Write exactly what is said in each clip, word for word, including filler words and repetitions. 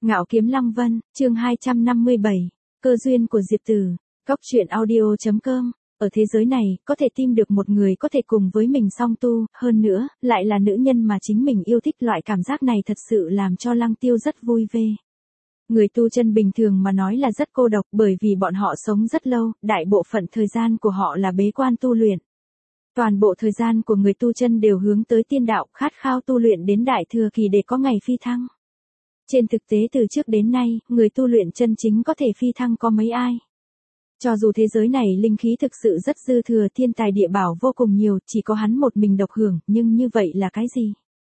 Ngạo Kiếm Lăng Vân, chương hai trăm năm mươi bảy, cơ duyên của Diệp Tử, Cốc truyện audio chấm com. Ở thế giới này, có thể tìm được một người có thể cùng với mình song tu, hơn nữa, lại là nữ nhân mà chính mình yêu thích, loại cảm giác này thật sự làm cho Lăng Tiêu rất vui vẻ. Người tu chân bình thường mà nói là rất cô độc, bởi vì bọn họ sống rất lâu, đại bộ phận thời gian của họ là bế quan tu luyện. Toàn bộ thời gian của người tu chân đều hướng tới tiên đạo, khát khao tu luyện đến đại thừa kỳ để có ngày phi thăng. Trên thực tế từ trước đến nay, người tu luyện chân chính có thể phi thăng có mấy ai. Cho dù thế giới này linh khí thực sự rất dư thừa, thiên tài địa bảo vô cùng nhiều, chỉ có hắn một mình độc hưởng, nhưng như vậy là cái gì?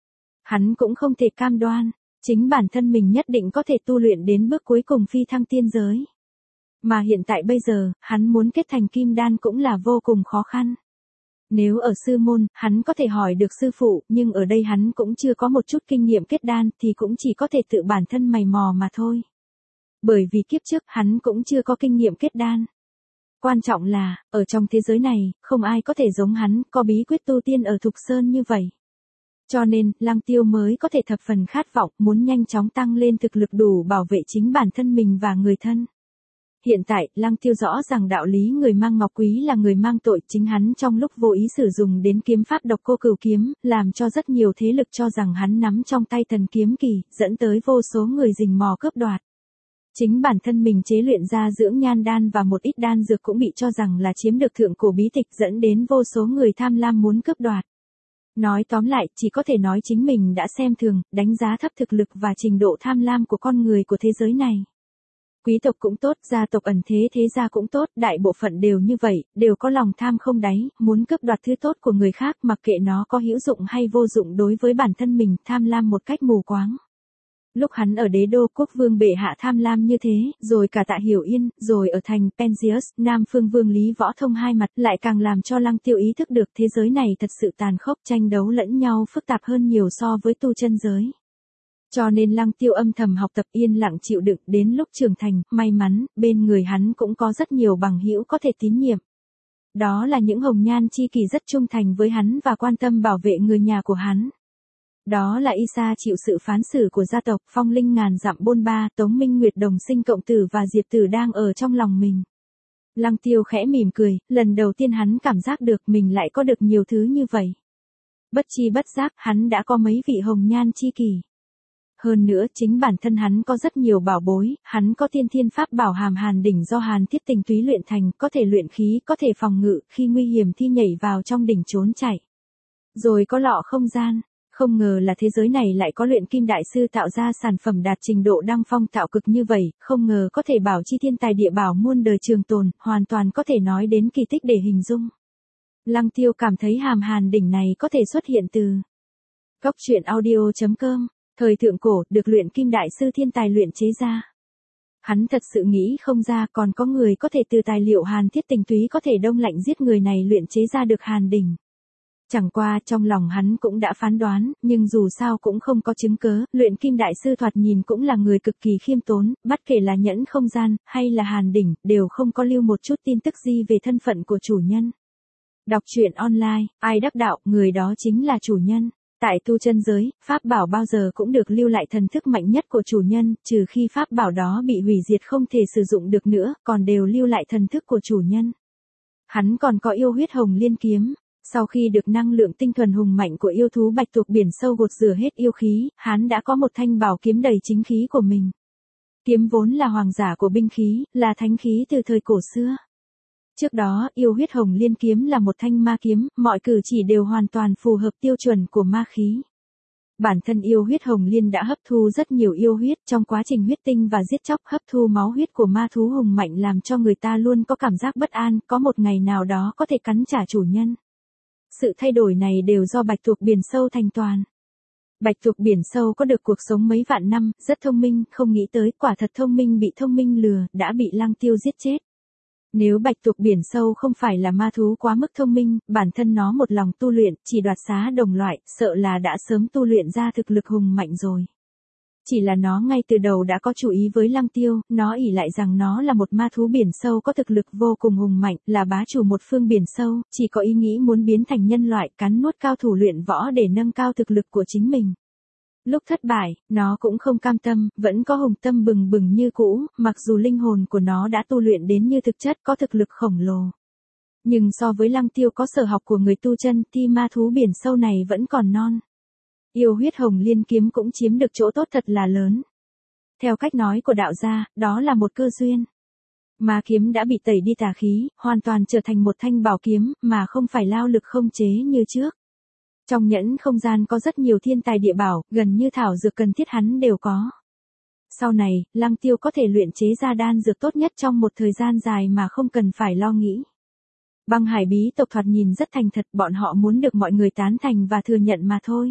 Hắn cũng không thể cam đoan, chính bản thân mình nhất định có thể tu luyện đến bước cuối cùng phi thăng tiên giới. Mà hiện tại bây giờ, hắn muốn kết thành kim đan cũng là vô cùng khó khăn. Nếu ở sư môn, hắn có thể hỏi được sư phụ, nhưng ở đây hắn cũng chưa có một chút kinh nghiệm kết đan thì cũng chỉ có thể tự bản thân mày mò mà thôi. Bởi vì kiếp trước hắn cũng chưa có kinh nghiệm kết đan. Quan trọng là, ở trong thế giới này, không ai có thể giống hắn, có bí quyết tu tiên ở Thục Sơn như vậy. Cho nên, Lăng Tiêu mới có thể thập phần khát vọng, muốn nhanh chóng tăng lên thực lực đủ bảo vệ chính bản thân mình và người thân. Hiện tại, Lăng Tiêu rõ rằng đạo lý người mang ngọc quý là người mang tội, chính hắn trong lúc vô ý sử dụng đến kiếm pháp độc cô cửu kiếm, làm cho rất nhiều thế lực cho rằng hắn nắm trong tay thần kiếm kỳ, dẫn tới vô số người rình mò cướp đoạt. Chính bản thân mình chế luyện ra dưỡng nhan đan và một ít đan dược cũng bị cho rằng là chiếm được thượng cổ bí tịch, dẫn đến vô số người tham lam muốn cướp đoạt. Nói tóm lại, chỉ có thể nói chính mình đã xem thường, đánh giá thấp thực lực và trình độ tham lam của con người của thế giới này. Quý tộc cũng tốt, gia tộc ẩn thế thế gia cũng tốt, đại bộ phận đều như vậy, đều có lòng tham không đáy, muốn cướp đoạt thứ tốt của người khác, mặc kệ nó có hữu dụng hay vô dụng đối với bản thân mình, tham lam một cách mù quáng. Lúc hắn ở đế đô quốc vương bệ hạ tham lam như thế, rồi cả Tạ Hiểu Yên, rồi ở thành Penzius, Nam Phương Vương Lý Võ Thông hai mặt, lại càng làm cho Lăng Tiêu ý thức được thế giới này thật sự tàn khốc, tranh đấu lẫn nhau phức tạp hơn nhiều so với tu chân giới. Cho nên Lăng Tiêu âm thầm học tập, yên lặng chịu đựng, đến lúc trưởng thành, may mắn, bên người hắn cũng có rất nhiều bằng hữu có thể tín nhiệm. Đó là những hồng nhan chi kỷ rất trung thành với hắn và quan tâm bảo vệ người nhà của hắn. Đó là Y Sa chịu sự phán xử của gia tộc, Phong Linh ngàn dặm bôn ba, Tống Minh Nguyệt đồng sinh cộng tử và Diệp Tử đang ở trong lòng mình. Lăng Tiêu khẽ mỉm cười, lần đầu tiên hắn cảm giác được mình lại có được nhiều thứ như vậy. Bất chi bất giác, hắn đã có mấy vị hồng nhan chi kỷ. Hơn nữa, chính bản thân hắn có rất nhiều bảo bối, hắn có tiên thiên pháp bảo Hàm Hàn đỉnh do Hàn Thiết Tình túy luyện thành, có thể luyện khí, có thể phòng ngự, khi nguy hiểm thì nhảy vào trong đỉnh trốn chạy. Rồi có lọ không gian. Không ngờ là thế giới này lại có luyện kim đại sư tạo ra sản phẩm đạt trình độ đăng phong tạo cực như vậy, không ngờ có thể bảo chi thiên tài địa bảo muôn đời trường tồn, hoàn toàn có thể nói đến kỳ tích để hình dung. Lăng Tiêu cảm thấy Hàm Hàn đỉnh này có thể xuất hiện từ Cốc truyện audio chấm com, thời thượng cổ, được luyện kim đại sư thiên tài luyện chế ra. Hắn thật sự nghĩ không ra còn có người có thể từ tài liệu Hàn Thiết Tình túy có thể đông lạnh giết người này luyện chế ra được Hàn đỉnh. Chẳng qua trong lòng hắn cũng đã phán đoán, nhưng dù sao cũng không có chứng cớ, luyện kim đại sư thoạt nhìn cũng là người cực kỳ khiêm tốn, bất kể là nhẫn không gian, hay là Hàn đỉnh, đều không có lưu một chút tin tức gì về thân phận của chủ nhân. Đọc truyện online, ai đắc đạo, người đó chính là chủ nhân. Tại tu chân giới, pháp bảo bao giờ cũng được lưu lại thần thức mạnh nhất của chủ nhân, trừ khi pháp bảo đó bị hủy diệt không thể sử dụng được nữa, còn đều lưu lại thần thức của chủ nhân. Hắn còn có yêu huyết hồng liên kiếm. Sau khi được năng lượng tinh thuần hùng mạnh của yêu thú bạch tuộc biển sâu gột rửa hết yêu khí, hắn đã có một thanh bảo kiếm đầy chính khí của mình. Kiếm vốn là hoàng giả của binh khí, là thánh khí từ thời cổ xưa. Trước đó, yêu huyết hồng liên kiếm là một thanh ma kiếm, mọi cử chỉ đều hoàn toàn phù hợp tiêu chuẩn của ma khí. Bản thân yêu huyết hồng liên đã hấp thu rất nhiều yêu huyết, trong quá trình huyết tinh và giết chóc hấp thu máu huyết của ma thú hùng mạnh làm cho người ta luôn có cảm giác bất an, có một ngày nào đó có thể cắn trả chủ nhân. Sự thay đổi này đều do bạch tuộc biển sâu thành toàn. Bạch tuộc biển sâu có được cuộc sống mấy vạn năm, rất thông minh, không nghĩ tới, quả thật thông minh bị thông minh lừa, đã bị Lăng Tiêu giết chết. Nếu bạch tuộc biển sâu không phải là ma thú quá mức thông minh, bản thân nó một lòng tu luyện, chỉ đoạt xá đồng loại, sợ là đã sớm tu luyện ra thực lực hùng mạnh rồi. Chỉ là nó ngay từ đầu đã có chú ý với Lăng Tiêu, nó ỷ lại rằng nó là một ma thú biển sâu có thực lực vô cùng hùng mạnh, là bá chủ một phương biển sâu, chỉ có ý nghĩ muốn biến thành nhân loại, cắn nuốt cao thủ luyện võ để nâng cao thực lực của chính mình. Lúc thất bại, nó cũng không cam tâm, vẫn có hùng tâm bừng bừng như cũ, mặc dù linh hồn của nó đã tu luyện đến như thực chất có thực lực khổng lồ. Nhưng so với Lăng Tiêu có sở học của người tu chân thì ma thú biển sâu này vẫn còn non. Yêu huyết hồng liên kiếm cũng chiếm được chỗ tốt thật là lớn. Theo cách nói của đạo gia, đó là một cơ duyên. Ma kiếm đã bị tẩy đi tà khí, hoàn toàn trở thành một thanh bảo kiếm, mà không phải lao lực không chế như trước. Trong nhẫn không gian có rất nhiều thiên tài địa bảo, gần như thảo dược cần thiết hắn đều có. Sau này, Lăng Tiêu có thể luyện chế ra đan dược tốt nhất trong một thời gian dài mà không cần phải lo nghĩ. Băng Hải bí tộc thoạt nhìn rất thành thật, bọn họ muốn được mọi người tán thành và thừa nhận mà thôi.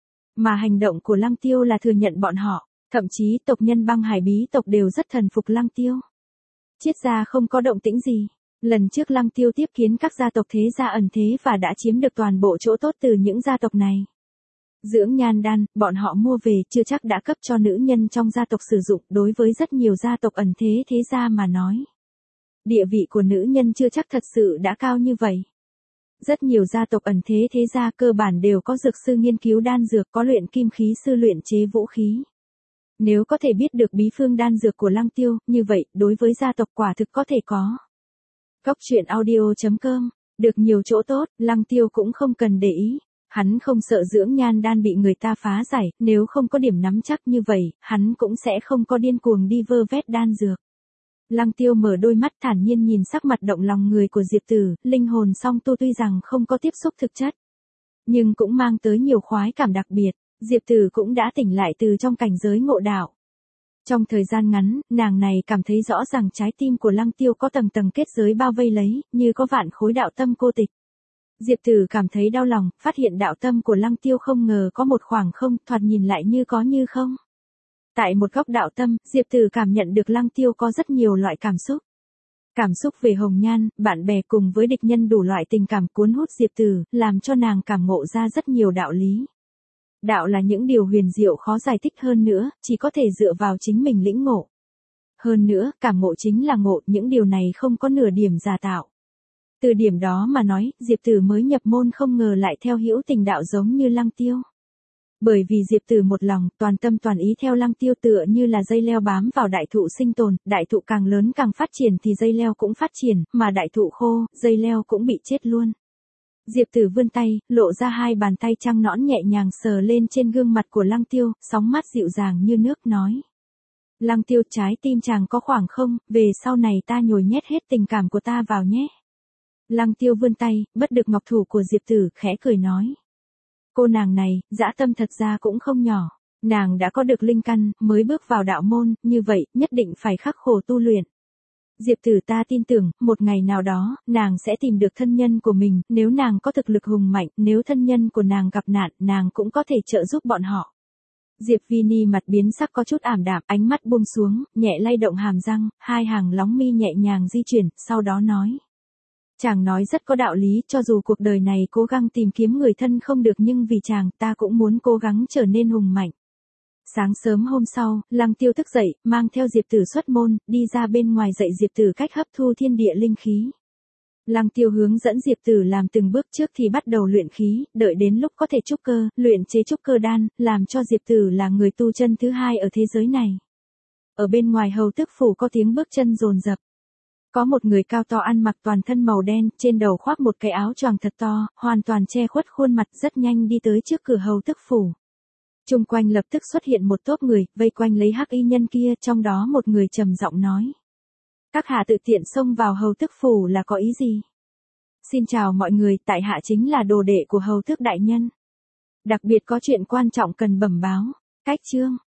Mà hành động của Lăng Tiêu là thừa nhận bọn họ, thậm chí tộc nhân Băng Hải bí tộc đều rất thần phục Lăng Tiêu. Triết gia không có động tĩnh gì. Lần trước Lăng Tiêu tiếp kiến các gia tộc thế gia ẩn thế và đã chiếm được toàn bộ chỗ tốt từ những gia tộc này. Dưỡng nhan đan, bọn họ mua về chưa chắc đã cấp cho nữ nhân trong gia tộc sử dụng, đối với rất nhiều gia tộc ẩn thế thế gia mà nói. Địa vị của nữ nhân chưa chắc thật sự đã cao như vậy. Rất nhiều gia tộc ẩn thế thế gia cơ bản đều có dược sư nghiên cứu đan dược, có luyện kim khí sư luyện chế vũ khí. Nếu có thể biết được bí phương đan dược của Lăng Tiêu, như vậy, đối với gia tộc quả thực có thể có. Góc truyện audio chấm com, được nhiều chỗ tốt, Lăng Tiêu cũng không cần để ý. Hắn không sợ dưỡng nhan đan bị người ta phá giải, nếu không có điểm nắm chắc như vậy, hắn cũng sẽ không có điên cuồng đi vơ vét đan dược. Lăng Tiêu mở đôi mắt thản nhiên nhìn sắc mặt động lòng người của Diệp Tử, linh hồn song tu tuy rằng không có tiếp xúc thực chất, nhưng cũng mang tới nhiều khoái cảm đặc biệt. Diệp Tử cũng đã tỉnh lại từ trong cảnh giới ngộ đạo. Trong thời gian ngắn, nàng này cảm thấy rõ ràng trái tim của Lăng Tiêu có tầng tầng kết giới bao vây lấy, như có vạn khối đạo tâm cô tịch. Diệp Tử cảm thấy đau lòng, phát hiện đạo tâm của Lăng Tiêu không ngờ có một khoảng không, thoạt nhìn lại như có như không. Tại một góc đạo tâm, Diệp Tử cảm nhận được Lăng Tiêu có rất nhiều loại cảm xúc. Cảm xúc về hồng nhan, bạn bè cùng với địch nhân đủ loại tình cảm cuốn hút Diệp Tử, làm cho nàng cảm ngộ ra rất nhiều đạo lý. Đạo là những điều huyền diệu khó giải thích hơn nữa, chỉ có thể dựa vào chính mình lĩnh ngộ. Hơn nữa, cảm ngộ chính là ngộ, những điều này không có nửa điểm giả tạo. Từ điểm đó mà nói, Diệp Tử mới nhập môn không ngờ lại theo hữu tình đạo giống như Lăng Tiêu. Bởi vì Diệp Tử một lòng, toàn tâm toàn ý theo Lăng Tiêu tựa như là dây leo bám vào đại thụ sinh tồn, đại thụ càng lớn càng phát triển thì dây leo cũng phát triển, mà đại thụ khô, dây leo cũng bị chết luôn. Diệp Tử vươn tay, lộ ra hai bàn tay trắng nõn nhẹ nhàng sờ lên trên gương mặt của Lăng Tiêu, sóng mắt dịu dàng như nước nói. Lăng Tiêu, trái tim chàng có khoảng không, về sau này ta nhồi nhét hết tình cảm của ta vào nhé. Lăng Tiêu vươn tay, bắt được ngọc thủ của Diệp Tử, khẽ cười nói. Cô nàng này, dã tâm thật ra cũng không nhỏ. Nàng đã có được linh căn, mới bước vào đạo môn, như vậy, nhất định phải khắc khổ tu luyện. Diệp Tử, ta tin tưởng, một ngày nào đó, nàng sẽ tìm được thân nhân của mình, nếu nàng có thực lực hùng mạnh, nếu thân nhân của nàng gặp nạn, nàng cũng có thể trợ giúp bọn họ. Diệp Vini mặt biến sắc có chút ảm đạm, ánh mắt buông xuống, nhẹ lay động hàm răng, hai hàng lóng mi nhẹ nhàng di chuyển, sau đó nói. Chàng nói rất có đạo lý, cho dù cuộc đời này cố gắng tìm kiếm người thân không được nhưng vì chàng, ta cũng muốn cố gắng trở nên hùng mạnh. Sáng sớm hôm sau, Lăng Tiêu thức dậy, mang theo Diệp Tử xuất môn, đi ra bên ngoài dạy Diệp Tử cách hấp thu thiên địa linh khí. Lăng Tiêu hướng dẫn Diệp Tử làm từng bước trước thì bắt đầu luyện khí, đợi đến lúc có thể trúc cơ, luyện chế trúc cơ đan, làm cho Diệp Tử là người tu chân thứ hai ở thế giới này. Ở bên ngoài hầu tước phủ có tiếng bước chân dồn dập. Có một người cao to ăn mặc toàn thân màu đen, trên đầu khoác một cái áo choàng thật to, hoàn toàn che khuất khuôn mặt, rất nhanh đi tới trước cửa hầu tước phủ. Chung quanh lập tức xuất hiện một tốp người, vây quanh lấy hắc y nhân kia, trong đó một người trầm giọng nói. Các hạ tự tiện xông vào hầu tước phủ là có ý gì? Xin chào mọi người, tại hạ chính là đồ đệ của hầu tước đại nhân. Đặc biệt có chuyện quan trọng cần bẩm báo. Cách chương.